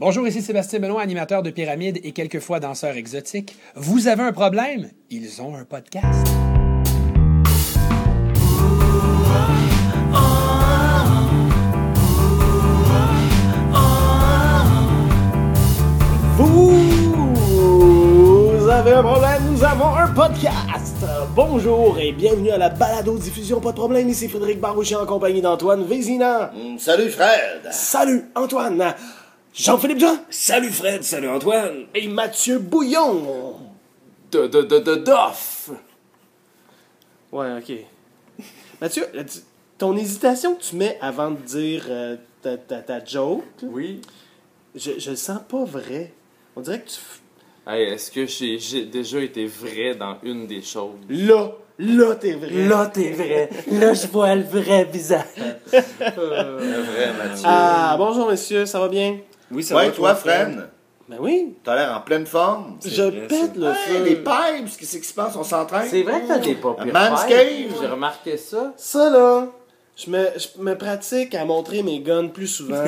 Bonjour, ici Sébastien Benoît, animateur de Pyramide et quelquefois danseur exotique. Vous avez un problème? Ils ont un podcast. Vous avez un problème, nous avons un podcast. Bonjour et bienvenue à la balado-diffusion Pas de problème, ici Frédéric Barouchet en compagnie d'Antoine Vézina. Salut Fred! Salut Antoine! Jean-Philippe Jean! Salut Fred, salut Antoine! Et Mathieu Bouillon! Doff! Ouais, ok. Mathieu, ton hésitation que tu mets avant de dire ta joke, Oui? je le sens pas vrai. On dirait que tu... Hey, est-ce que j'ai déjà été vrai dans une des choses? Là, t'es vrai. Là, t'es vrai. Là, je vois le vrai visage. Le vrai Mathieu. Ah, bonjour messieurs, ça va bien? Oui, ça Ouais, va, toi Fred? Ben oui. T'as l'air en pleine forme. Je vrai, pète le Hey, feu. les pipes, qu'est-ce qui se passe? On s'entraîne? C'est vrai que t'as des pas pires Man's pères. Cave. J'ai remarqué ça. Ça, là, je me pratique à montrer mes guns plus souvent.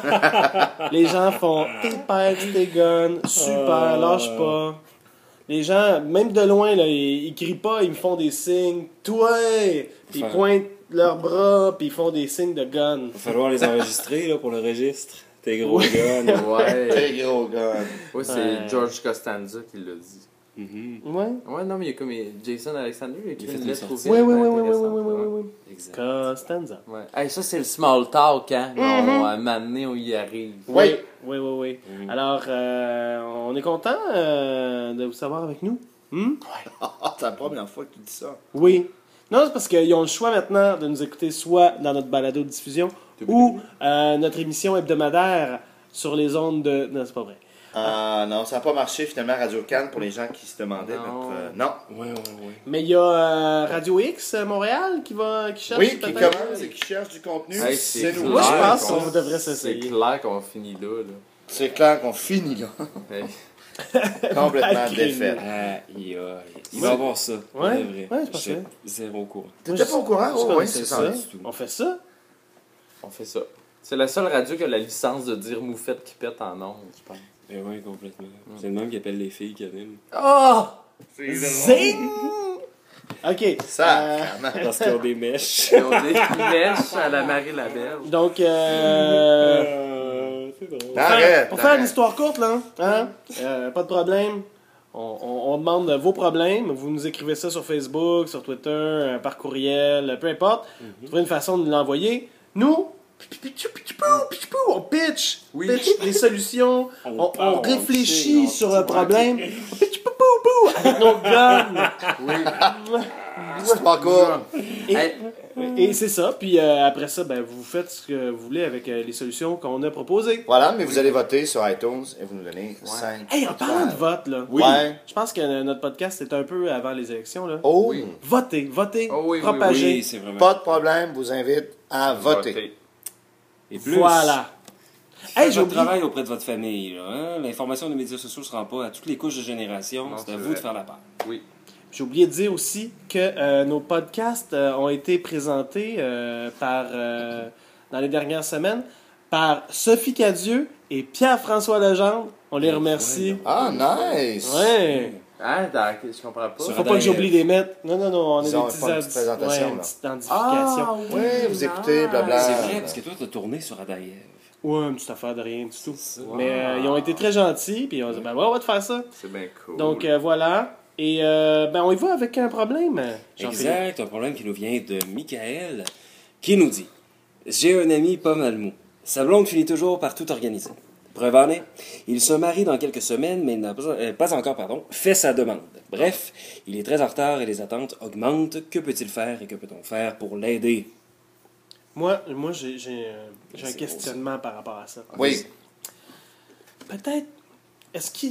Les gens font « Tes pipes, tes guns, super, lâche pas. » Les gens, même de loin, là, ils crient pas, ils me font des signes « Toi! » Puis ils pointent leurs bras, puis ils font des signes de gun. Il va falloir les enregistrer là, pour le registre. Tes gros guns. Ouais. Très gros gars. Ouais, c'est Ouais. George Costanza qui l'a dit. Ouais. Ouais, non, mais il y a comme Jason Alexander qui a écrit Il a fait une une lettre sortie. ouverte Ouais, ouais, intéressante, ouais. Exact. Costanza. Ouais. Hey, ça, c'est le small talk, hein? À un moment donné, on y arrive. Oui. Oui. Alors, on est content de vous savoir avec nous. C'est la première fois que tu dis ça. Oui. Non, c'est parce qu'ils ont le choix maintenant de nous écouter soit dans notre balado de diffusion ou notre émission hebdomadaire sur les ondes de... Non, c'est pas vrai. Non, ça n'a pas marché finalement à Radio Cannes pour les gens qui se demandaient. Non. Non. Ouais. Mais il y a Radio X Montréal qui cherche... Oui, qui peut-être- commence et qui cherche du contenu. Hey, c'est nous. clair Moi, je pense qu'on- qu'on devrait C'est s'essayer. clair qu'on finit là. C'est clair qu'on finit là. Hey. Complètement Malgré défaite. Il va y avoir ça. pour Ouais, de vrai. ouais, je pensais. Zéro courant. T'étais pas au courant? Je Oh, oui, connaissais c'est ça. ça. On fait ça? On fait ça. C'est la seule radio qui a la licence de dire moufette qui pète en ondes, je pense. Eh oui, complètement. C'est le même qui appelle les filles qui animent. Oh! Zing! OK. Ça, Parce qu'ils ont des mèches. Ils ont des mèches à la Marie Laberge. Donc, C'est drôle. Arrête. pour faire arrête. une histoire courte, là, hein? Pas de problème. On demande vos problèmes. Vous nous écrivez ça sur Facebook, sur Twitter, par courriel, peu importe. Vous trouvez une façon de l'envoyer. Nous, on pitch. Pitch des solutions. On réfléchit sur un problème. On pitch avec nos guns. C'est pas cool. Et c'est ça. Puis après ça, ben, vous faites ce que vous voulez avec les solutions qu'on a proposées. Voilà, mais vous allez voter sur iTunes et vous nous donnez 5. Hey, en parlant de vote, là. Oui. Je pense que notre podcast est un peu avant les élections, là. Oh, Oui. Votez, Oh oui, propagez. Oui, c'est vraiment. pas de problème, vous invite à voter. Et plus. Voilà. Hey, Hey, j'ai votre oublié. travail auprès de votre famille. Là, hein? L'information des médias sociaux ne se rend pas à toutes les couches de génération. Non, C'est c'est à vous vrai. de faire la part. Oui. J'ai oublié de dire aussi que nos podcasts ont été présentés dans les dernières semaines par Sophie Cadieux et Pierre-François Legendre. On les remercie. Ah, nice! Ouais. Hein, je comprends pas. Sur Faut pas que j'oublie de les mettre. Non, on a Ils des ont petites pas une petite présentation, une là. petite identification. Oui, vous écoutez, blabla. C'est vrai, parce que toi, t'as tourné sur Adaïev. Ouais, une petite affaire de rien du tout. Mais ils ont été très gentils, puis on a dit, ben ouais, on va te faire ça. C'est bien cool. Donc voilà. Et ben on y va avec un problème. Jean-Philippe. Exact, un problème qui nous vient de Michael, qui nous dit « J'ai un ami pas mal mou. Sa blonde finit toujours par tout organiser. Preuve en est, il se marie dans quelques semaines, mais il n'a pas encore fait sa demande. Bref, il est très en retard et les attentes augmentent. Que peut-il faire et que peut-on faire pour l'aider? » Moi j'ai un C'est questionnement par rapport à ça. Oui. Peut-être, est-ce qu'il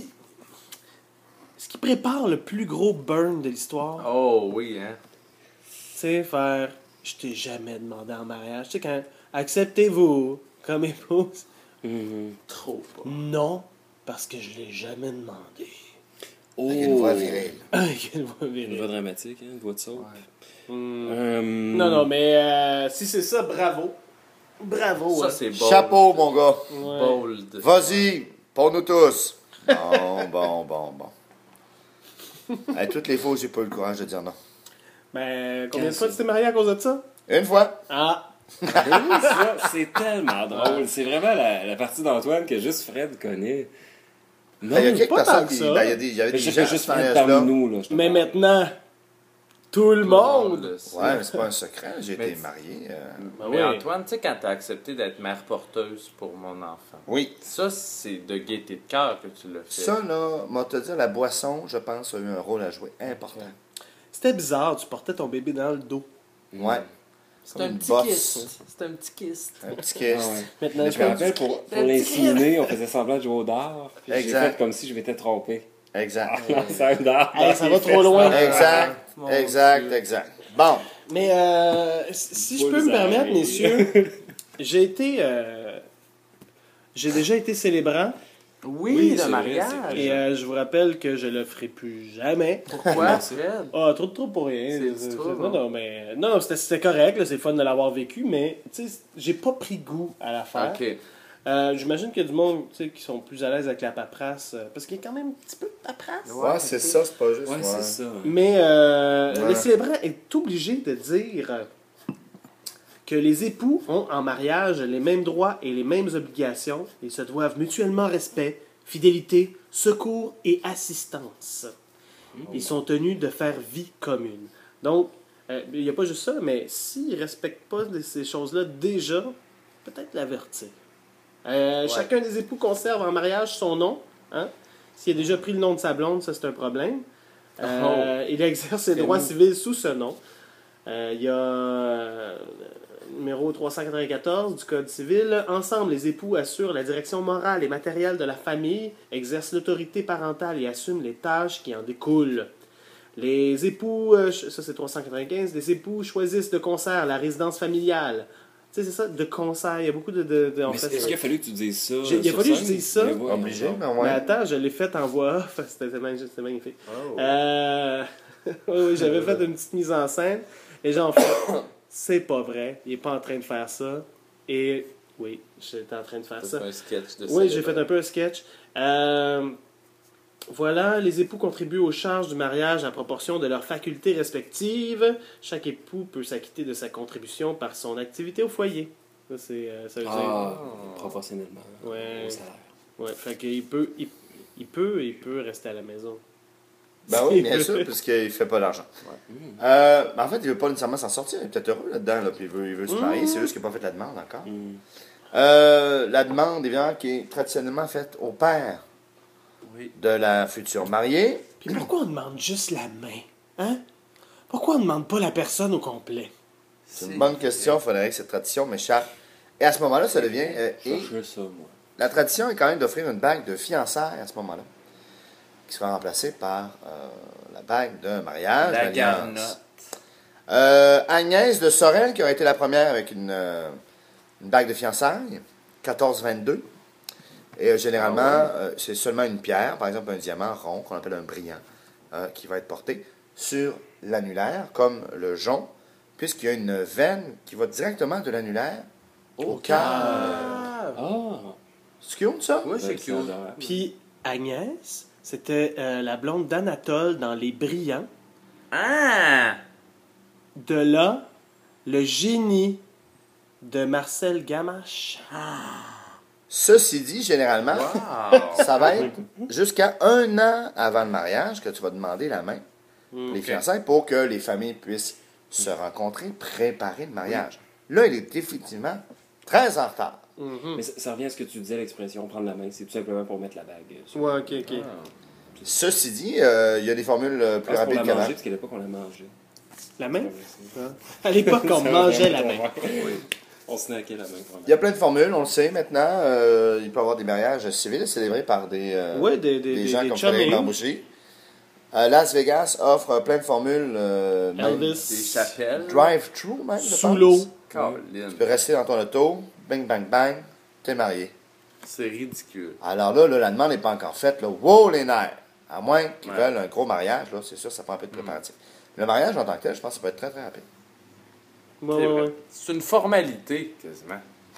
prépare le plus gros burn de l'histoire? Oh oui, hein. Tu sais, faire « Je t'ai jamais demandé en mariage. » Tu sais, quand « Acceptez-vous comme épouse? Trop pas. Non, parce que je l'ai jamais demandé. Oh! Avec une voix virile. Quelle voix Une virile. voix dramatique, hein, une voix de sauve. Non, mais si c'est ça, bravo. Bravo. Ça, hein. c'est bold. Chapeau, mon gars. Ouais. Bold. Vas-y, pour nous tous. Bon. Hey, toutes les fois où j'ai pas eu le courage de dire non. Ben, combien de fois tu t'es marié à cause de ça? Une fois. Ah. Ben oui, ça, c'est tellement drôle. C'est vraiment la partie d'Antoine que juste Fred connaît. Non, Ben, il y a quelques pas tant personnes que qui. ça. Ben, il y avait des je gens fais à juste ce Fred mariage-là. parmi nous. Là, je te Mais parle. maintenant, tout le monde. le sait. Ouais, mais c'est pas un secret. J'ai Mais été tu- marié. Ben Mais oui. Antoine, tu sais, quand t'as accepté d'être mère porteuse pour mon enfant, Oui. ça, c'est de gaieté de cœur que tu l'as fait. Ça, là, moi, te dire, la boisson, je pense, a eu un rôle à jouer important. C'était bizarre, tu portais ton bébé dans le dos. Ouais. C'est Comme un une petit bosse. kiss. C'est un petit kiss. Un petit Ah kiss. ouais. Maintenant, Mais je me rappelle, pour l'inséminer, on faisait semblant de jouer au dard. Puis j'ai Exact. fait comme si je m'étais trompé. Exact. C'est un dard. Hey, ça va trop loin. Exact. Mon Exact. Dieu. Exact. Bon. Mais si je peux me permettre, messieurs, j'ai déjà été célébrant Oui, c'est le vrai, mariage. c'est vrai. et je vous rappelle que je le ferai plus jamais. Pourquoi, Fred? Ah, trop pour rien. C'est du trouble, Non, c'était correct, là, c'est fun de l'avoir vécu, mais tu sais, j'ai pas pris goût à l'affaire. OK. J'imagine qu'il y a du monde tu sais, qui sont plus à l'aise avec la paperasse, parce qu'il y a quand même un petit peu de paperasse. Ouais, c'est ça, c'est pas juste. Ouais, c'est ça. Mais Ouais. le célébrant est obligé de dire que les époux ont en mariage les mêmes droits et les mêmes obligations et se doivent mutuellement respect, fidélité, secours et assistance. Ils sont tenus de faire vie commune. Donc, il n'y a pas juste ça, mais s'ils ne respectent pas ces choses-là déjà, peut-être l'avertir. Chacun des époux conserve en mariage son nom. Hein? S'il a déjà pris le nom de sa blonde, ça c'est un problème. Il exerce ses droits civils sous ce nom. Il y a numéro 394 du Code civil. Ensemble, les époux assurent la direction morale et matérielle de la famille, exercent l'autorité parentale et assument les tâches qui en découlent. Les époux, ça c'est 395, les époux choisissent de concert la résidence familiale. Tu sais, c'est ça, de concert. Il y a beaucoup en Mais fait, est-ce qu'il a fallu que tu dises ça? Il a fallu que je dise ça. Obligé, mais Mais ouais. attends, je l'ai fait en voix off. C'était magnifique. Oh. Oui, j'avais fait une petite mise en scène. Et j'ai en fait, c'est pas vrai. Il est pas en train de faire ça. Et oui, j'étais en train de faire ça. C'est un sketch de Oui, j'ai fait un peu un sketch. Voilà, les époux contribuent aux charges du mariage à proportion de leurs facultés respectives. Chaque époux peut s'acquitter de sa contribution par son activité au foyer. Ça, ça veut dire... Ah, proportionnellement Ouais. au salaire. Ouais, fait qu'il peut, il peut rester à la maison. Ben oui, bien sûr, puisqu'il fait pas l'argent. En fait, il veut pas nécessairement s'en sortir. Il est peut-être heureux là-dedans, là, puis il veut se marier. C'est juste qu'il n'a pas fait la demande encore. La demande, évidemment, qui est traditionnellement faite au père Oui. de la future mariée. Puis pourquoi on demande juste la main? Hein? Pourquoi on demande pas la personne au complet? C'est une bonne question. Il faudrait que cette tradition m'échappe. Et à ce moment-là, ça devient... et Je veux ça, moi. la tradition est quand même d'offrir une bague de fiançailles à ce moment-là, qui sera remplacée par la bague de mariage. La d'alliance. garnotte. Agnès de Sorel, qui aurait été la première avec une bague de fiançailles, 1422. Et généralement, c'est seulement une pierre, par exemple un diamant rond, qu'on appelle un brillant, qui va être porté sur l'annulaire, comme le jonc, puisqu'il y a une veine qui va directement de l'annulaire au cœur. Ah! C'est cute, ça? Oui, c'est cute. adorable. Puis Agnès, c'était la blonde d'Anatole dans Les Brillants. Ah! De là, le génie de Marcel Gamache. Ceci dit, généralement, Wow! ça va être jusqu'à 1 an avant le mariage que tu vas demander la main, les fiançailles, pour que les familles puissent se rencontrer, préparer le mariage. Là, il est effectivement très en retard. Mais ça revient à ce que tu disais, l'expression prendre la main. C'est tout simplement pour mettre la bague. sur- Ouais, ok. Ceci dit, il y a des formules plus Ah, c'est pour rapides la qu'avant. manger, parce qu'à l'époque, on la mangeait. La main? À l'époque, on mangeait la main. On snackait la main. Il y a plein de formules, on le sait maintenant. Il peut y avoir des mariages civils célébrés par des Ouais, des gens des comme Frédéric chumming. Barbouchi. Las Vegas offre plein de formules. Même Des Elvis. chapelles. drive-through, même, je Sous pense. l'eau. Colin. Tu peux rester dans ton auto, bang, bang, bang, t'es marié. C'est ridicule. Alors là, la demande n'est pas encore faite. Là. Wow, les nerfs! À moins qu'ils Ouais. veulent un gros mariage, là, c'est sûr, ça prend un peu de préparatif. Le mariage en tant que tel, je pense que ça peut être très, très rapide. Ouais, C'est ouais, vrai. ouais. C'est une formalité, quasiment.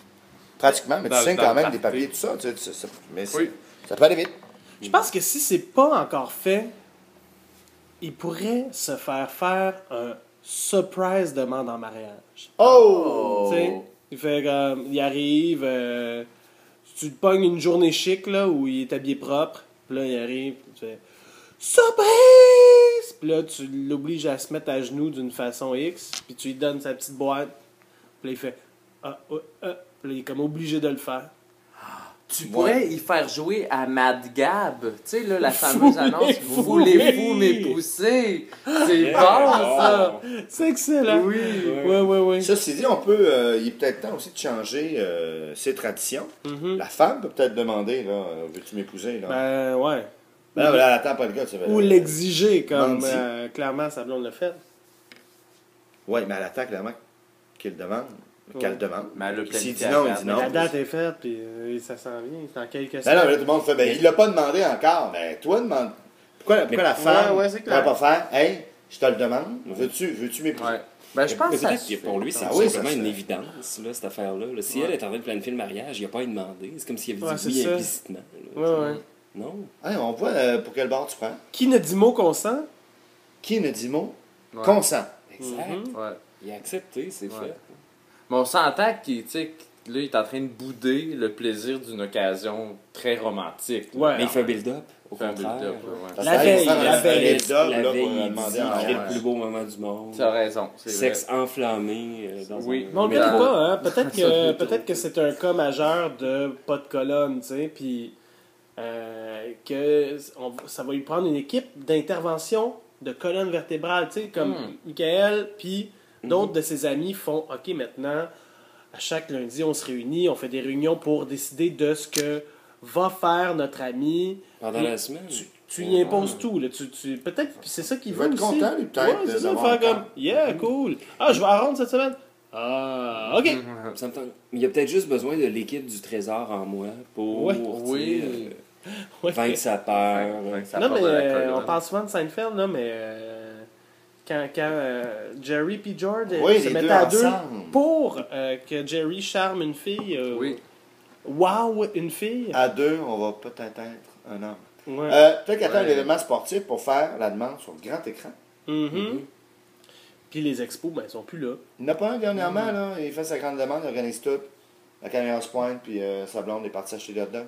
Pratiquement, mais tu Dans- signes dans quand le même des party. papiers, tout ça. Mais Oui. ça peut aller vite. Je pense que si c'est pas encore fait, il pourrait se faire un surprise demande en mariage. Oh! Tu sais, il fait comme, il arrive, tu le pognes une journée chic, là, où il est habillé propre, puis là, il arrive, puis tu fais surprise! Puis là, tu l'obliges à se mettre à genoux d'une façon X, puis tu lui donnes sa petite boîte, puis là, il fait ah, puis là, il est comme obligé de le faire. Tu pourrais y faire jouer à Mad Gab. Tu sais, là, la fameuse annonce « Vous les fous m'épousser ». C'est bon, ça. C'est excellent! Oui. Ouais. Ceci dit, on peut. Il est peut-être temps aussi de changer ses traditions. La femme peut peut-être demander, là, veux-tu m'épouser, là? Ben, ouais. Ben non, mais là, attends pas le gars, tu Ou l'exiger, comme Mandy. clairement sa blonde le fait. Oui, mais elle attend clairement qu'il le demande. Qu'elle le demande. Mais elle a Puis s'il dit planifié non, à il dit Mais non. la date est faite, puis ça s'en vient, c'est dans quelques Ben non, semaines. mais là, tout le monde fait, ben, il l'a pas demandé encore. Ben, toi, demande. Pourquoi la femme ouais, c'est ne clair. pourrait pas faire, hey, je te le demande, veux-tu m'épouser? Ouais. Ben, je pense Mais que ça peut-être se que pour lui, c'est Ah tout oui, simplement ça se une fait. évidence, là, cette affaire-là. Là. Si elle est en train de planifier le mariage, il n'y a pas à y demander. C'est comme s'il avait Ouais, dit c'est oui ça. implicitement. là. Ouais. Non? Hey, on voit pour quel bord tu prends. Qui ne dit mot consent? Qui ne dit mot? Ouais. Consent. Exact. Ouais. Il a accepté, c'est Ouais. fait. Mais on s'entend qu'il, tu sais, que là, il est en train de bouder le plaisir d'une occasion très romantique. là. Ouais. Mais il fait un build-up, au Fait un contraire. build-up, là, ouais. Parce La que, veille, il va faire la un veille. build-up, là, La pour veille, il demander dit en qu'il crée ouais. le plus beau moment du monde. Tu as raison. C'est Sexe enflammé dans Oui. un... Mais on le Mais connaît là- pas, hein? Peut-être Ça peut que, peut-être que c'est un cas majeur de pas de colonne, tu sais, puis ça va lui prendre une équipe d'intervention de colonne vertébrale, tu sais, comme Michael, puis d'autres de ses amis font, OK, maintenant, à chaque lundi, on se réunit, on fait des réunions pour décider de ce que va faire notre ami. Pendant Puis la semaine. Tu y imposes tout, là. Peut-être que c'est ça qu'il Il veut va être aussi. content, lui, peut-être, Ouais, c'est ça, d'avoir faire un comme, camp. yeah, cool. Ah, je vais à ronde cette semaine. Ah, OK. Ça me tente. Mais il y a peut-être juste besoin de l'équipe du trésor en moi pour Ouais. tu sais, Oui. Ouais. vaincre sa peur. Ouais, ça Non, part mais de la colonne. on parle souvent de Seinfeld, là, mais quand Jerry et George Oui, se les mettaient deux à deux ensemble. pour que Jerry charme une fille, Oui. wow, une fille. À deux, on va peut-être être un homme. Ouais. Peut-être qu'attendre Ouais. l'événement sportif pour faire la demande sur le grand écran. Mhm. Puis les expos, ben, ils sont plus là. Il n'y en a pas un dernièrement, là. Il fait sa grande demande, il organise tout. La caméra se pointe, puis sa blonde est partie acheter des hot dogs.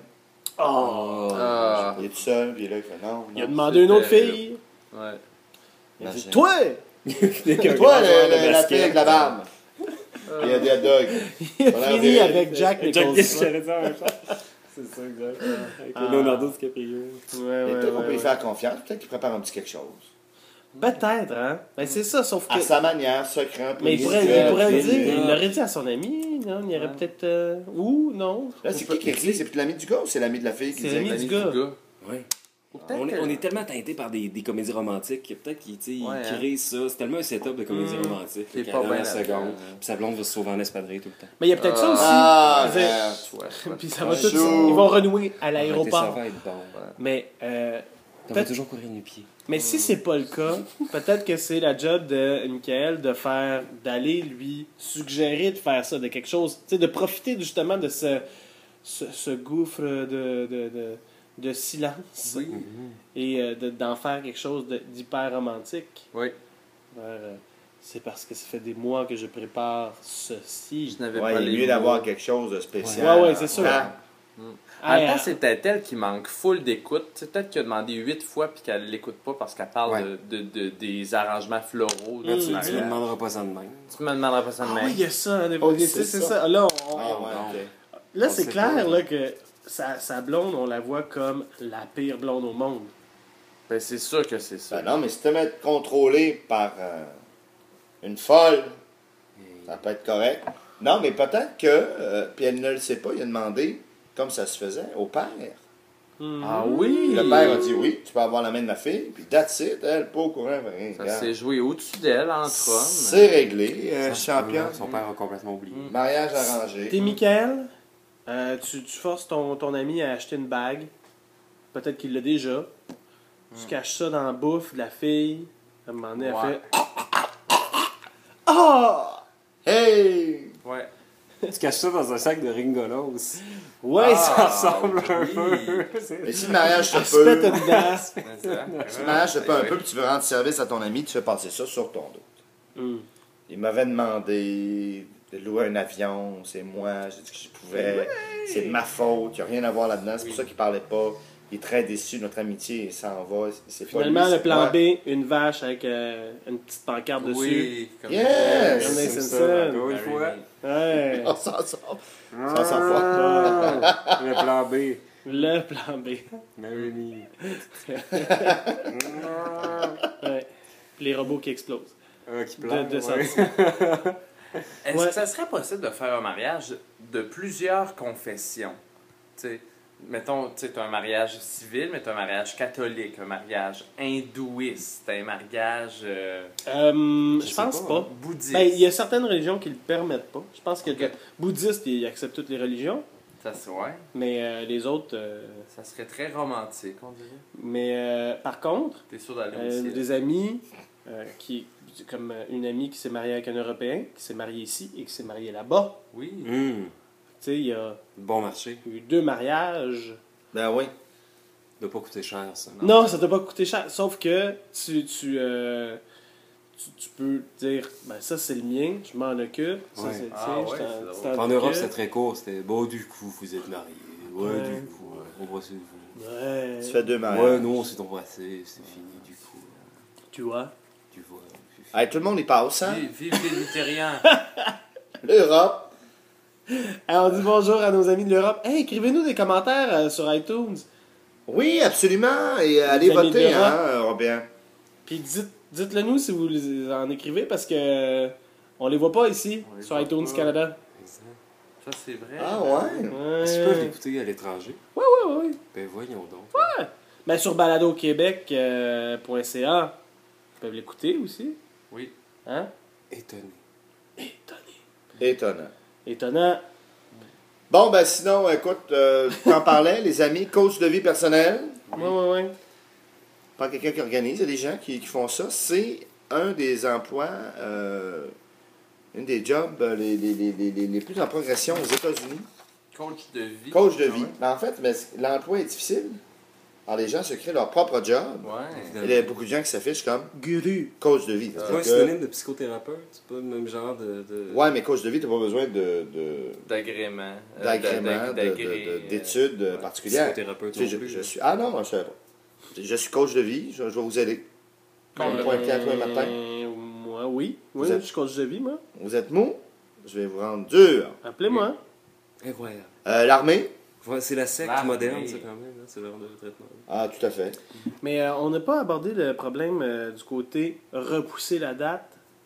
Ah. Il est tout seul, puis là, il fait non. Il a non. demandé une autre terrible. fille. Ouais. Il a dit, Imagine. toi! Toi, la fille avec la barbe. Il y a des hot dogs. Il a On a fini des- avec Jack Jack Nicholson. j'allais dire la même chose. C'est ça, exact. Avec Leonardo DiCaprio. Ouais, Et ouais, peut-être qu'on peut ouais, lui faire confiance. Peut-être qu'il prépare un petit quelque chose. Peut-être, hein? Ben, c'est ça, sauf que. À sa manière, secret. Mais il pourrait le dire, il l'aurait dit à son ami, non? Il y aurait Ouais. peut-être. Ou non? Là, c'est qui dit? C'est plus l'ami du gars ou c'est l'ami de la fille qui C'est dit? l'ami L'ami du gars. Ouais. Ou peut-être On que- est tellement teinté par des comédies romantiques que peut-être qu'il tu sais, Ouais, il crée ça. C'est tellement un setup de comédie romantique. C'est qu'à pas la bien dernière là-dedans, seconde. hein. Puis sa blonde va se sauver en espadrille tout le temps. Mais il y a peut-être ça aussi. Ah, Je veux dire, merde. Puis ça va Ouais, tout. chaud. Ils vont renouer à Ça l'aéroport. va être bon. Mais, On va Peut-être- toujours courir nu pieds. mais si c'est pas le cas, peut-être que c'est la job de Michael d'aller lui suggérer de faire ça, de quelque chose, tu sais, de profiter justement de ce gouffre de silence Oui. et d'en faire quelque chose d'hyper romantique. Oui. C'est parce que ça fait des mois que je prépare ceci. Je n'avais Ouais, pas il est les mieux mots. d'avoir quelque chose de spécial. Ouais, ouais, c'est sûr. Ah, En même Ah, temps, c'est peut-être elle qui manque full d'écoute. C'est peut-être qu'il a demandé 8 fois puis qu'elle l'écoute pas parce qu'elle parle Ouais. des arrangements floraux. Là, du tu me mariage. demanderas pas ça de même. Tu me demanderas pas ça de Ah même. oui, il y a ça. Hein, Oh, c'est c'est c'est ça. ça. Là, ah, ouais, ok. là On c'est sait clair pas. là, que sa blonde, on la voit comme la pire blonde au monde. Ben, c'est sûr que c'est ça. Ben non, mais si tu te mets contrôlé par une folle, ça peut être correct. Non, mais peut-être que, puis elle ne le sait pas, il a demandé, comme ça se faisait, au père. Ah oui! Le père a dit oui, tu peux avoir la main de ma fille, puis that's it, elle, pas au courant, rien. Ça regarde. s'est joué au-dessus d'elle, entre hommes. C'est réglé, champion. Son père a complètement oublié. Mariage arrangé. T'es Michael, tu forces ton ami à acheter une bague. Peut-être qu'il l'a déjà. Tu caches ça dans la bouffe de la fille. À un moment donné, Ouais. elle fait Ah! Hey! Ouais. Tu caches ça dans un sac de Ringolos. Ouais, Ça ça. ressemble un peu. Mais si le mariage se Se pète peut, une dent. si le mariage se peut un peu, puis tu veux rendre service à ton ami, tu fais passer ça sur ton dos. Hmm. Il m'avait demandé de louer un avion, c'est moi, j'ai dit que je pouvais, c'est de ma faute, il n'y a rien à voir là-dedans, c'est pour ça qu'il parlait pas. Il est très déçu, notre amitié, il s'en va. C'est pas Finalement, lui, le c'est plan moi. B, une vache avec une petite pancarte dessus. Oui, comme Yes! Comme C'est Simpson. ça, encore une fois. Ouais. On s'en sort. On s'en sort pas. Ah, le plan B. Le plan B. Marry me. Ouais. Les robots qui explosent. Qui pleure. De ouais. sentiments. Est-ce Ouais. que ça serait possible de faire un mariage de plusieurs confessions? Tu sais, mettons, tu as un mariage civil, mais tu as un mariage catholique, un mariage hindouiste, un mariage Je sais pense pas, pas. hein. bouddhiste. Ben, il y a certaines religions qui le permettent pas. Je pense que le bouddhiste, il accepte toutes les religions, Ça, c'est ouais. mais les autres. Ça serait très romantique, on dirait. Mais par contre, T'es sûr d'aller au ciel? des amis comme une amie qui s'est mariée avec un Européen, qui s'est mariée ici et qui s'est mariée là-bas. Oui. Tu sais, il y a Bon marché. eu 2 mariages. Ben oui. Ça doit pas coûter cher, ça. Non, ça t'a pas coûté cher. Sauf que tu peux dire, ben ça c'est le mien, je m'en occupe. Ça Ouais. c'est le Ah tien, ouais, je c'est t'en drôle. En Europe, occupe. c'était très court. C'était bon, du coup, vous êtes mariés. Ouais, Ouais. du coup, embrassez-vous. Ouais. Tu fais 2 mariages. Ouais, non, on s'est embrassé, c'est fini, du coup. Tu vois. Tu vois. c'est fini. Hey, tout le monde y passe, hein? Vive les luthériens! L'Europe. Alors, on dit bonjour à nos amis de l'Europe. Hey, écrivez-nous des commentaires sur iTunes. Oui, absolument. Et allez amis voter, de l'Europe. hein, Robin. Puis dites-le nous si vous en écrivez parce que on les voit pas ici On les sur voit iTunes pas. Canada. Exact. Ça, c'est vrai. Ah ouais? Ouais. Est-ce qu'ils peuvent l'écouter à l'étranger? Ouais. Ben voyons donc. Ben sur baladoquebec.ca, ils peuvent l'écouter aussi. Oui. Hein? Étonné. Étonnant. Étonnant. Bon, ben sinon, écoute, t'en parlais, les amis, coach de vie personnelle. Ouais. Pas quelqu'un qui organise, il y a des gens qui font ça. C'est un des emplois, une des jobs les plus en progression aux États-Unis. Coach de vie. Coach de Ah vie. ouais? Mais en fait, l'emploi est difficile. Alors les gens se créent leur propre job. Ouais. Et il y a beaucoup de gens qui s'affichent comme Guru. coach de vie. C'est C'est-à-dire pas un que- synonyme de psychothérapeute? C'est pas le même genre de... Ouais, mais coach de vie, t'as pas besoin D'agrément. d'agrément, d'études Ouais. particulières. Psychothérapeute Tu sais, non plus. je suis... Ah non, moi, je savais pas. Je suis coach de vie, je vais vous aider. Vous me pointez à toi le matin. Moi, oui. Oui, Vous êtes- je suis coach de vie, moi. Vous êtes mou, je vais vous rendre dur. Appelez-moi. Incroyable. L'armée? Ouais, c'est la secte Ah, moderne, oui. ça, quand même. Hein, ce genre de traitement. Ah, tout à fait. Mais on n'a pas abordé le problème du côté repousser la date.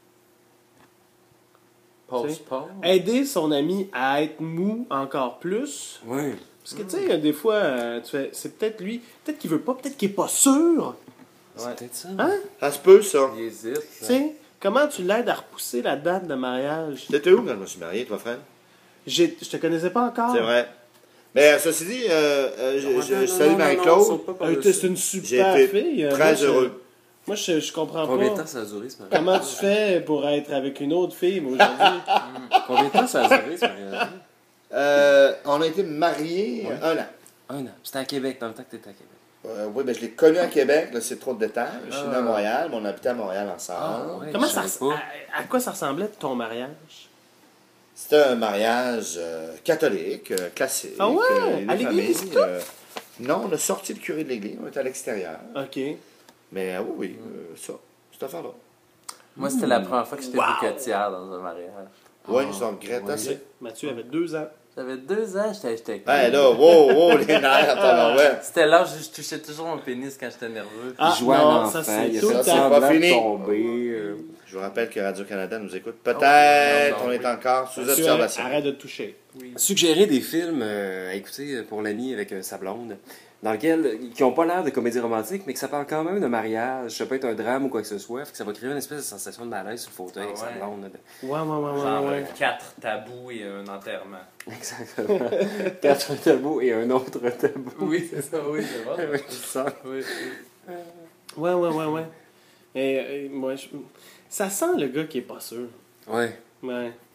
Postpone. Aider son ami à être mou encore plus. Ouais. Parce que, tu sais, des fois, tu fais, c'est peut-être lui, peut-être qu'il veut pas, peut-être qu'il est pas sûr. C'est peut-être ça. Hein? Ça se peut, ça. Il hésite. Tu sais, comment tu l'aides à repousser la date de mariage? T'étais où quand je me suis marié, toi, frère? Je te connaissais pas encore. C'est vrai. Mais ceci dit, je salue Marie-Claude. C'est une J'ai super été fille. très Moi, heureux. Moi, je comprends Combien de pas. temps ça a duré, ce mariage? Comment tu fais pour être avec une autre fille, moi, aujourd'hui? Combien de temps ça a duré, ce mariage? On a été mariés 1 an. 1 an. C'était à Québec, dans le temps que t'étais à Québec. Oui, ben, je l'ai connu à Québec, là, c'est trop de détails. Je suis né à Montréal, mais on habitait à Montréal ensemble. Ah, ouais. Comment je ça, savais pas. à quoi ça ressemblait ton mariage? C'était un mariage catholique, classique. Ah ouais? une À l'église, famille, tout? non, on a sorti le curé de l'église, on était à l'extérieur. OK. Mais oui, ça, cette affaire-là. Moi, c'était la première fois que j'étais bouquetière dans un mariage. Oui, je regrette ouais. assez. Mathieu avait 2 ans. J'avais 2 ans, j'étais Ben là, wow, les nerfs, attends, ouais. C'était là, je touchais toujours mon pénis quand j'étais nerveux. Ah, Il jouait à non, l'enfant, ça, c'est il a tout fait le c'est temps. pas semblant de fini. tomber. Je vous rappelle que Radio-Canada nous écoute. Oh, Peut-être, non, on est oui. encore sous Mathieu, observation. arrête de te toucher. Suggérer des films à écouter pour l'ami avec sa blonde, dans lequel, qui n'ont pas l'air de comédie romantique, mais que ça parle quand même de mariage. Ça peut être un drame ou quoi que ce soit, fait que ça va créer une espèce de sensation de malaise sur le fauteuil Ah avec sa ouais. blonde. Ouais. Genre 4 tabous et un enterrement. Exactement. 4 tabous et un autre tabou. Oui, c'est ça, oui, c'est vrai. Avec du sang. Oui. Ouais. Et moi, ça sent le gars qui est pas sûr. Ouais. Ouais.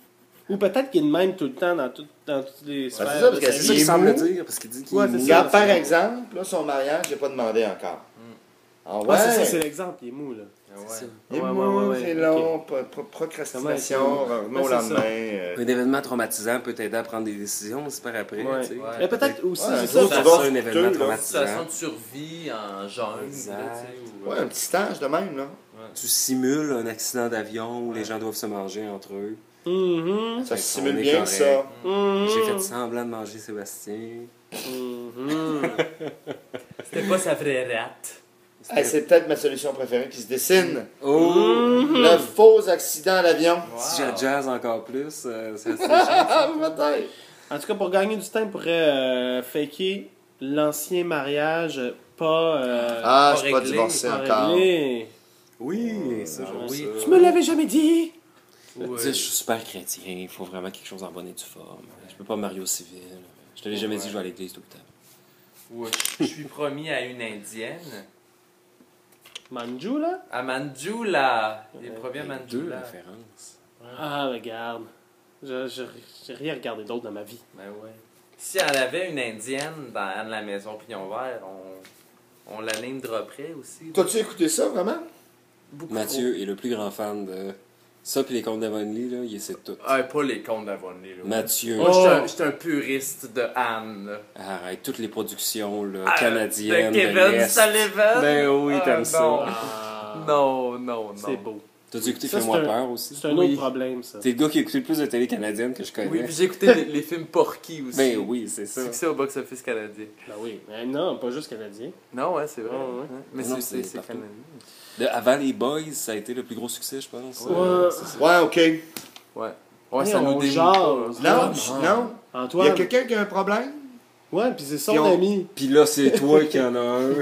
Ou peut-être qu'il est de même tout le temps dans toutes les sphères. c'est ça, parce de que sa C'est vie. ça Il qu'il est semble mou. dire, parce qu'il dit qu'il Ouais, est c'est mou. ça. Regarde, par exemple, là, son mariage, j'ai pas demandé encore. Ah ouais? Ouais, c'est ça, c'est l'exemple, il est mou, là. Il est Ouais, mou, ouais, ouais, c'est ok. long, procrastination, revenons au Ouais, c'est ça. lendemain. Un événement traumatisant peut t'aider à prendre des décisions super après. Ouais. tu sais. Mais peut-être aussi, Ouais, c'est ça, ça. tu Ça, vas c'est un événement coûteux, là. Situation traumatisant. de survie en jungle. Exact. là, tu sais, ou, Ouais, un petit stage de même, là. Tu simules un accident d'avion où les gens doivent se manger entre eux. Mhm. Ça Fait se qu'on simule est bien, correct. ça. Mhm. J'ai fait semblant de manger Sébastien. Mhm. C'était pas sa vraie rate. Hey, c'est peut-être ma solution préférée qui se dessine. Oh! Le faux accident à l'avion. Si je jazz encore plus, ça Ah, peut-être. En tout cas, pour gagner du temps, il pourrait faker l'ancien mariage pas, Ah, pas je suis pas réglé, divorcé pas encore. réglé. Oui, ça, j'aime oui. ça. Tu me l'avais jamais dit! Tu sais, je suis super chrétien, il faut vraiment quelque chose en bonne et due forme. Je peux pas me marier au civil. Je te l'ai jamais dit, je vais à l'église tout le temps. Ouais. Je suis promis à une indienne. Manju, là? À Manjula. Il est promis à Deux Manjula. références. Ah, regarde. J'ai rien regardé d'autre dans ma vie. Ben ouais. Si elle avait une indienne dans la maison Pignon Vert, on la name dropperait aussi. T'as-tu écouté ça, vraiment? Beaucoup Mathieu est le plus grand fan de ça, puis les contes d'Avonlea, là, il essaie de tout. trop. Ah, pas les contes d'Avonlea, là. Mathieu, Moi, j'étais un puriste de Anne, là. arrête, toutes les productions là, Ah, canadiennes. de Kevin l'Est. Sullivan. Ben oui, Ah, t'aimes ça. non. Ah, Non, non, non. c'est beau. T'as-tu écouté Ça, Fais-moi c'est un- peur aussi? C'est un Oui. autre problème, ça. T'es le gars qui a écouté le plus de télé canadienne que je connais. Oui, puis j'ai écouté les films Porky aussi. Ben oui, c'est ça. Succès au box-office canadien. Ben oui. Mais non, pas juste canadien. Non, ouais, c'est vrai. Ah, ouais. Hein. Mais Non, c'est c'est partout. canadien. Avant les Boys, ça a été le plus gros succès, je pense. Ouais. C'est ça. Ouais, OK. Ouais. Ouais, Hey, ça on nous démue jase. pas. Non, non. Il y a Antoine. quelqu'un qui a un problème? Ouais, puis c'est son Puis on- ami. Puis là, c'est toi qui en as un.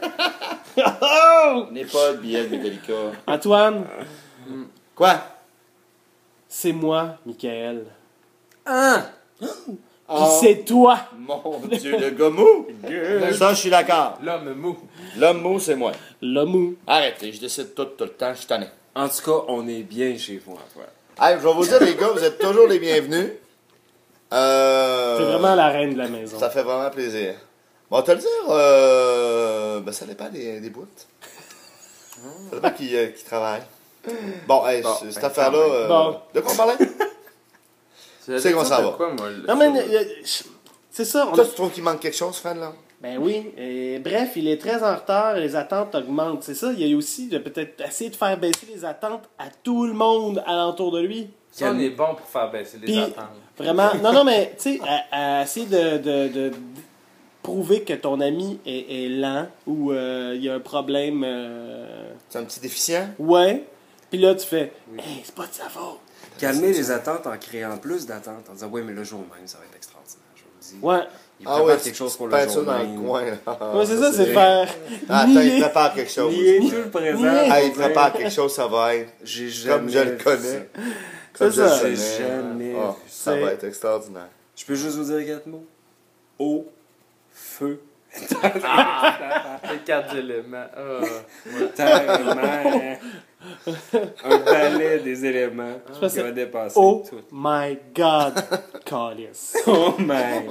Oh! On n'est pas de billet de Metallica. Antoine, Quoi? c'est moi, Michael. Hein? Puis Oh, c'est toi. mon Dieu, le gars mou? Ça, je suis d'accord. L'homme mou. L'homme mou, c'est moi. L'homme. Arrêtez, je décide tout le temps, je suis tanné. En tout cas, on est bien chez vous, Antoine. Hey, je vais vous dire, les gars, vous êtes toujours les bienvenus. T'es vraiment la reine de la maison. Ça fait vraiment plaisir. Bon, te le dire, ben, ça dépend des bouts. Ça dépend qui travaille. Bon, hey, Bon, cette ben, affaire-là, Bon. de quoi on parlait? C'est qu'on s'en va. Quoi, moi, le- Non, mais c'est ça. Toi, tu trouves qu'il manque quelque chose, Fred, là? Ben oui. Et bref, il est très en retard et les attentes augmentent. C'est ça. Il y a aussi de peut-être essayer de faire baisser les attentes à tout le monde alentour de lui. Ça, on est bon pour faire baisser les Puis, attentes. vraiment. Non, mais tu sais, à essayer de prouver que ton ami est lent ou il y a un problème. C'est un petit déficient? Ouais. Puis là, tu fais, hey, c'est pas de sa faute. Calmer les attentes en créant plus d'attentes, en disant, oui, mais le jour même, ça va être extraordinaire. Je vous le dis. Ouais. Il Ah prépare ouais, quelque chose pour le peins ça jour dans même. le coin, là. Ouais, c'est ça, c'est faire. Attends, nier. il prépare quelque chose. Nier tout le présent. Ah, il prépare quelque chose, ça va être. J'ai Comme je le vu connais. ça. Comme C'est je le ça. connais. J'ai jamais Ah, vu ça C'est- va être extraordinaire. Je peux juste vous dire 4 mots. Eau, feu, Les 4 éléments. Ah. terre, mer. Un balai des éléments parce qui que- va dépasser Oh tout. my God, Callis. Oh my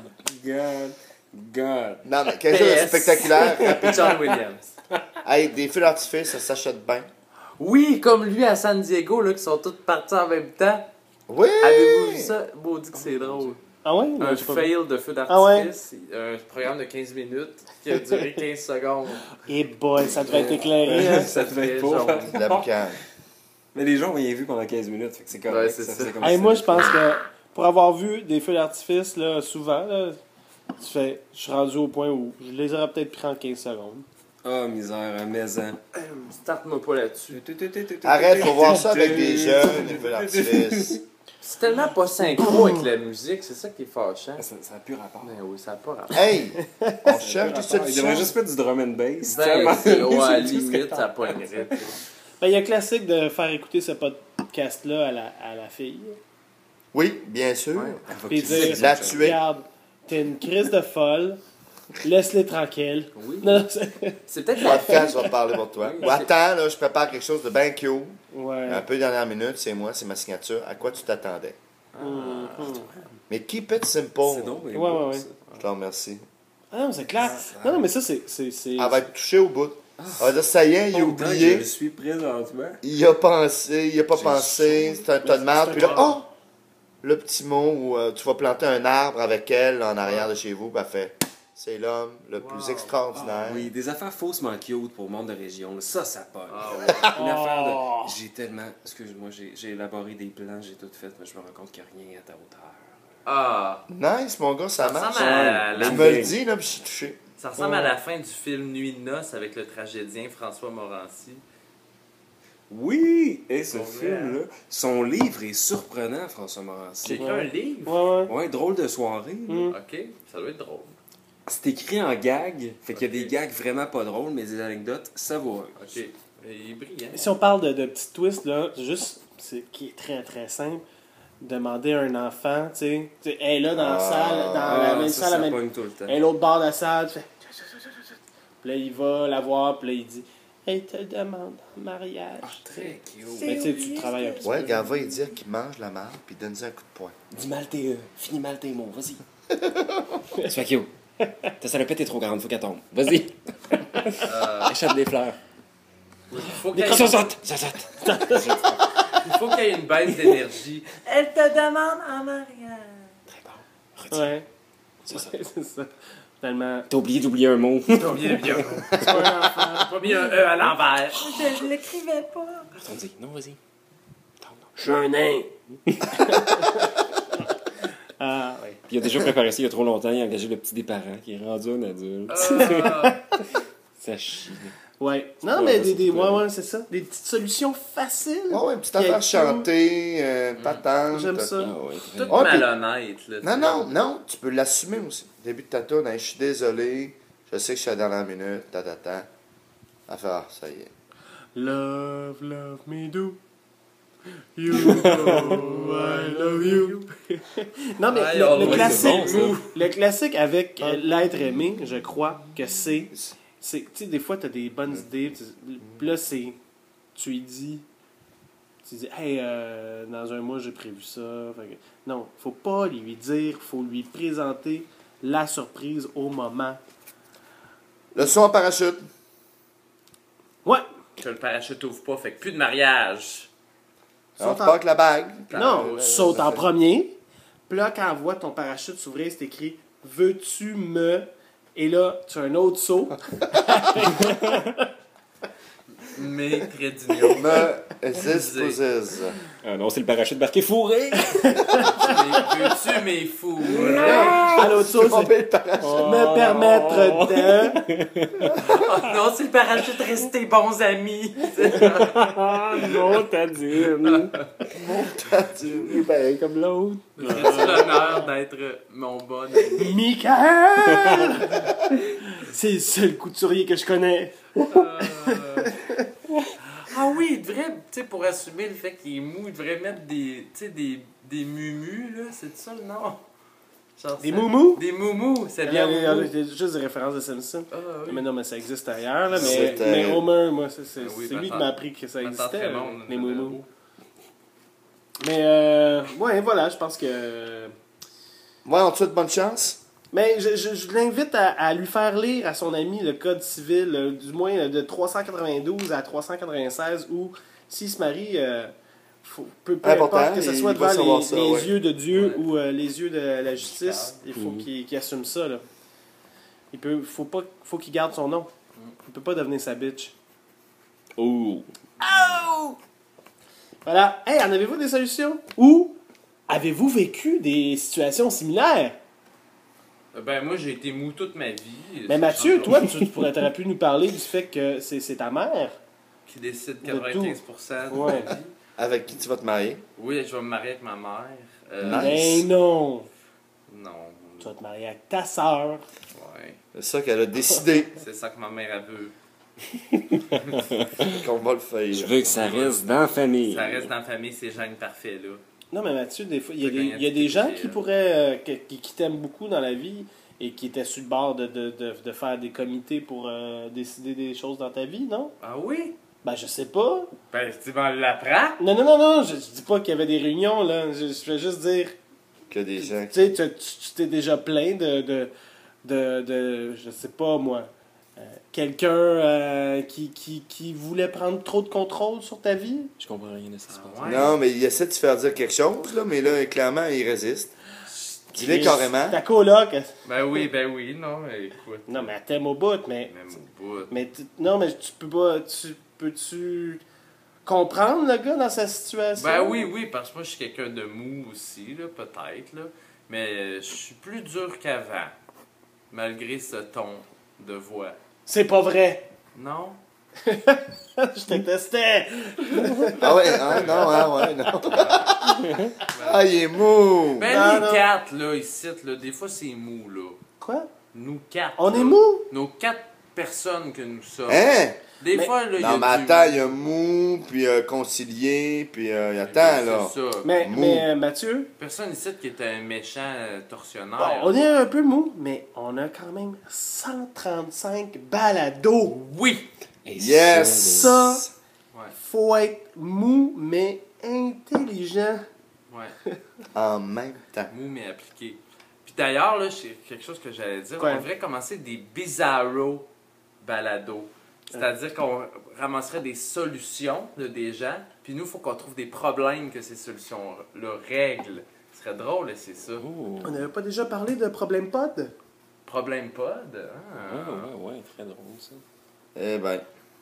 God. Non, mais quelque chose de PS. spectaculaire, rapide. John Williams. Hey, des feux d'artifice, ça s'achète bien. Oui, comme lui à San Diego, là, qui sont tous partis en même temps. Oui! Avez-vous vu ça? Maudit que c'est drôle. Ah ouais? Non, Un j'ai pas vu. fail de feu Ah ouais? d'artifice, un programme de 15 minutes qui a duré 15 secondes. Eh boy, ça devait être éclairé. Hein? Ça devait être Très beau. jaune. De la boucane. Mais les gens ont rien vu pendant 15 minutes, fait que c'est correct. Ouais, c'est ça. faisait comme Hey, ça. moi, je pense que pour avoir vu des feux d'artifice là, souvent, là, tu fais, je suis rendu au point où je les aurais peut-être pris en 15 secondes. Oh, misère, un maison. Starte-moi pas là-dessus. Arrête, faut voir ça avec des jeunes, des feux d'artifice. C'est tellement pas synchro avec la musique, c'est ça qui est fâchant. Ça n'a plus rapport. Ben oui, ça n'a pas rapport. Hey! On cherche des Il solutions. devrait juste faire du drum and bass. Ben, c'est ouais, à la C'est tout ce que limite, t'as. ça poignerait. Ben, il y a classique de faire écouter ce podcast-là à la fille. Oui, bien sûr. Puis dire, La tuer. regarde, t'es une crise de folle, laisse-les tranquilles. Oui. Non, c'est- C'est peut-être la Podcast va parler pour toi. Oui, Ou attends, là, je prépare quelque chose de bien cute. ouais. Un peu dernière minute, c'est moi, c'est ma signature. À quoi tu t'attendais? Mais keep it simple. C'est donc bien Ouais, beau, ouais, ouais. ça. Je te remercie. Ah non, c'est clair. Non, mais ça, c'est... Elle va être touchée au bout. Elle va dire, ça y est, il a Autant que oublié. Je suis présentement. Il a pensé, il a pas pensé. C'est un tas de merde. Puis là, oh! Le petit mot où tu vas planter un arbre avec elle en arrière de chez vous, ben fait. C'est l'homme le plus extraordinaire. Oui, des affaires faussement cute pour le monde de région. là. Ça pogne. Ah ouais. Une affaire de. J'ai tellement. Excuse-moi, j'ai élaboré des plans, j'ai tout fait, mais je me rends compte qu'il n'y a rien à ta hauteur. Ah, Nice, mon gars, ça ça marche. ressemble à Tu la... me le dis, là, puis je suis touché. Ça ressemble à la fin du film Nuit de noces avec le tragédien François Morancy. Oui! Et ce Pour vrai, film-là, son livre est surprenant, François J'ai Morancy. écrit un livre. Ouais, ouais. Ouais, drôle de soirée. là. Mm. Ok, ça doit être drôle. C'est écrit en gag, fait qu'il y a des Ok. gags vraiment pas drôles, mais des anecdotes savoureuses. Ok. Il est brillant. Si on parle de petits twists, là, juste, c'est qui est très très simple, demander à un enfant, tu sais, elle est là dans la salle, dans la même salle, ça la même. pogne tout le temps. Elle est l'autre bord de la salle, tu fais. Puis là, il va la voir, puis là, il dit elle te demande en mariage. Très cute. Mais tu sais, tu travailles un petit Ouais, peu. gars, va y dire qu'il mange la marde, puis donne-lui un coup de poing. Dis mal tes finis mal tes mots, vas-y. Tu fais cute. Ta salopette est trop grande, faut qu'elle tombe. Vas-y. Échappe des fleurs. Il faut qu'il y ait- Ça saute. il faut qu'il y ait une baisse d'énergie. Elle te demande en mariage. Ouais. C'est ça. C'est ça. Finalement. T'as oublié d'oublier un mot. T'as oublié bien. C'est pas un enfant. T'as pas mis un E à l'envers. Je l'écrivais pas. On dit, non, vas-y. Je suis un nain. Ah, ouais. Puis il a déjà préparé ça il y a trop longtemps, il a engagé le petit des parents qui est rendu un adulte. Ça chie. Ouais. Non, Ouais, mais ça, c'est ouais, pas- ouais, c'est ça. Des petites solutions faciles. Ouais, une petite Qui affaire est chantée, patente. J'aime ça. Ah ouais, Tout Ouais, puis- malhonnête, là. Non, non, non, tu peux l'assumer aussi. Début de ta tourne, je suis désolé, je sais que je suis à la dernière minute, ta. Affaire, ça y est. Love, love me do. You know I love you. Non, mais Ouais, le ouais, classique, c'est bon, ça. le classique avec l'être aimé, je crois que c'est. Tu sais, des fois, tu as des bonnes idées. Puis là, c'est. Tu lui dis. Tu dis, hey, dans un mois, j'ai prévu ça. Fait que- non, faut pas lui dire, faut lui présenter la surprise au moment. Le son en parachute. Ouais! Que le parachute ouvre pas, fait que plus de mariage. On Saute en- repart avec la bague. Non, saute en premier. Puis là, quand on voit ton parachute s'ouvrir, c'est écrit veux-tu me. Et là, tu as un autre saut. Mais très d'union. Me, zis, pouzis. Ah non, c'est le parachute barqué fourré. Veux-tu mes fous? À l'autre saut, c'est Tomber le parachute. me permettre de. Oh non, c'est le parachute resté bons amis. Ah non, t'as dit. Il est pareil comme l'autre. J'ai l'honneur d'être mon bon ami. Michael! C'est le seul couturier que je connais. Ah oui, il devrait, tu sais, pour assumer le fait qu'il est mou, il devrait mettre des, tu sais, des mumus, là, c'est ça le nom? Genre Des ça- moumous? Des moumous, c'est Il y bien a moumou. juste des références de Simpson. Ah oui. Mais non, mais ça existe ailleurs, là. C'est, Mais Homer, moi, c'est Ah oui, lui qui ma m'a tante- appris que ça ma tante existait, Raymond, les le moumous. héros. Mais, ouais, voilà, je pense que. Ouais, on te souhaite bonne chance. Mais je l'invite à lui faire lire à son ami le code civil, du moins de 392 à 396, où s'il se marie, peu Important, importe que ce soit il va devant savoir les, ça, les ouais. yeux de Dieu Ouais. ou les yeux de la justice, il faut qu'il assume ça. Là. Faut qu'il garde son nom. Il peut pas devenir sa bitch. Oh. Voilà. Hey, en avez-vous des solutions? Ou avez-vous vécu des situations similaires? Ben moi, j'ai été mou toute ma vie. Mais Mathieu, toi, t'aurais pu nous parler du fait que c'est ta mère. Qui décide De 95% de Ouais. ma vie. Avec qui tu vas te marier? Oui, je vais me marier avec ma mère. Nice. Mais non! Non. Tu vas te marier avec ta sœur. Ouais. C'est ça qu'elle a décidé C'est ça que ma mère elle veut. qu'on va le faire. Je veux que ça reste dans la famille. Ça reste dans la famille, ces gènes parfaits là. Non, mais Mathieu, des fois, il y a Fait des, quand il y a il des gens était, qui pourraient. Qui t'aiment beaucoup dans la vie et qui étaient sur le bord de faire des comités pour décider des choses dans ta vie, non? Ah oui? Ben, je sais pas. Ben, tu m'en l'apprends. Non, je dis pas qu'il y avait des réunions, là. Je vais juste dire... Que des gens. Tu sais, tu t'es déjà plaint de je sais pas moi, quelqu'un qui voulait prendre trop de contrôle sur ta vie? Je comprends rien de ce qui se passe. Ouais. Non, mais il essaie de se faire dire quelque chose, là, mais là, clairement, il résiste. Dis-le carrément. Ta coloc. Ben oui, non, mais écoute. Non, mais elle t'aime au bout, mais... Même au bout. Non, mais tu peux pas... Peux-tu comprendre le gars dans sa situation? Ben oui, parce que moi, je suis quelqu'un de mou aussi, là, peut-être, là. Mais je suis plus dur qu'avant, malgré ce ton de voix. C'est pas vrai. Non? Je te testais. Ah ouais, non. Ah, il est mou. Ben, Non, nous non. quatre, là, ici, là, des fois, c'est mou, là. Quoi? Nous quatre. On là. est mou? Nos 4 personnes que nous sommes. Hein? Des Mais- fois, là, il y a Non, mais du- attends, il y a mou, puis concilié, puis attends, là. C'est ça. Mais Mou. Mathieu, Personne ici qui est un méchant tortionnaire. bon, on est un peu mou, mais on a quand même 135 balados. Oui! Et Yes! Ça, Ouais, faut être mou, mais intelligent. ouais. En même temps. Mou, mais appliqué. Puis d'ailleurs, là, c'est quelque chose que j'allais dire. Quoi? On devrait commencer des bizarro balados. C'est-à-dire qu'on ramasserait des solutions de des gens, puis nous, il faut qu'on trouve des problèmes que ces solutions-là règlent. Ce serait drôle, là, c'est ça. Oh. On n'avait pas déjà parlé de problème pod? Problème pod? Ouais, très drôle ça. Eh ben.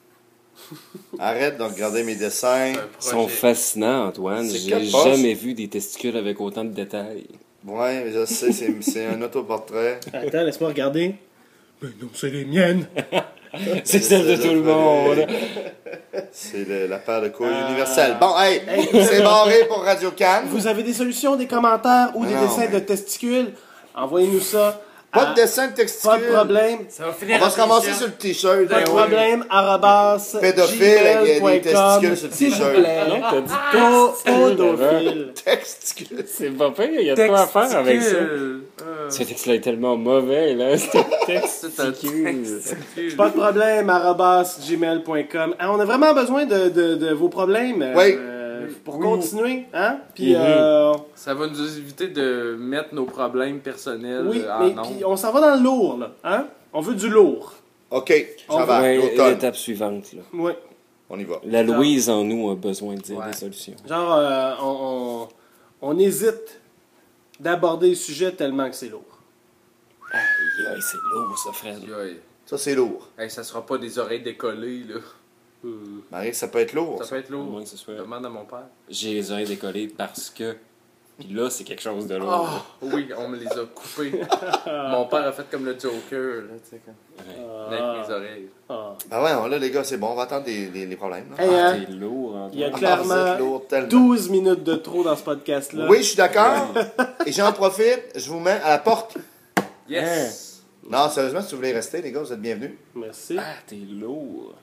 Arrête de regarder mes dessins. C'est un Ils sont projet. fascinants, Antoine. C'est J'ai quelle poche? jamais vu des testicules avec autant de détails. Ouais, mais je sais, c'est un autoportrait. Attends, laisse-moi regarder. Mais non, c'est les miennes. C'est celle de tout le monde. C'est la paire de couilles universelle. Bon, hey, c'est barré pour Radio Cannes. Vous avez des solutions, des commentaires ou des Non, dessins mais- de testicules? Envoyez-nous ça. Pas à- de dessin de textile. Pas de problème. Ça va On finir va en se ramasser émission. sur le t-shirt. Pas de hein, problème. Arrobas. Pédophile avec des testicules sur le S'il vous t-shirt. plaît. Non, t'as dit Podophile. Testicules. C'est pas pire, il y a de quoi à faire avec ça. Testicule. Ce texte-là est tellement mauvais, là. C'est un C'est un testicule. testicule. Pas de problème. Arrobas gmail.com. Ah, on a vraiment besoin de vos problèmes. Oui. Pour Oui. continuer. Hein? Puis, Ça va nous éviter de mettre nos problèmes personnels oui, en mais nombre. puis on s'en va dans le lourd, là. Hein? On veut du lourd. OK, On ça va. Ouais, L'automne. l'étape suivante, là. Oui. On y va. La Louise en nous a besoin de dire Ouais. des solutions. Genre, on hésite d'aborder le sujet tellement que c'est lourd. Aïe, aïe, c'est lourd, ça, frère. Aïe, aïe. Ça, c'est lourd. Hey, ça sera pas des oreilles décollées, là. Marie, ça peut être lourd. Ça peut être lourd. Moins que ce soit. Demande à mon père. J'ai les oreilles décollées parce que. Puis là, c'est quelque chose de lourd. Oui, on me les a coupées. Mon père a fait comme le Joker, là, tu sais, comme... avec mes oreilles. Ah. Ben ouais, là, les gars, c'est bon. On va attendre les problèmes. là. Hey, hein, T'es lourd, Antoine. il y a Ah, vous clairement êtes lourd tellement. 12 minutes de trop dans ce podcast-là. Oui, je suis d'accord. Et j'en profite, je vous mets à la porte. Yes! Non, sérieusement, si vous voulez rester, les gars, vous êtes bienvenus. Merci. Ah, t'es lourd.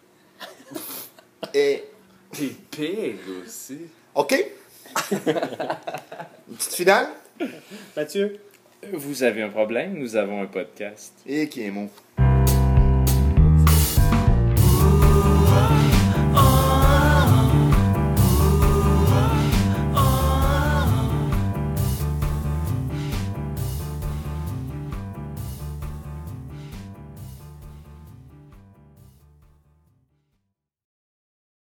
Et, T'es pire aussi. OK. Une petite finale. Mathieu? Vous avez un problème, nous avons un podcast. Et qui est mou.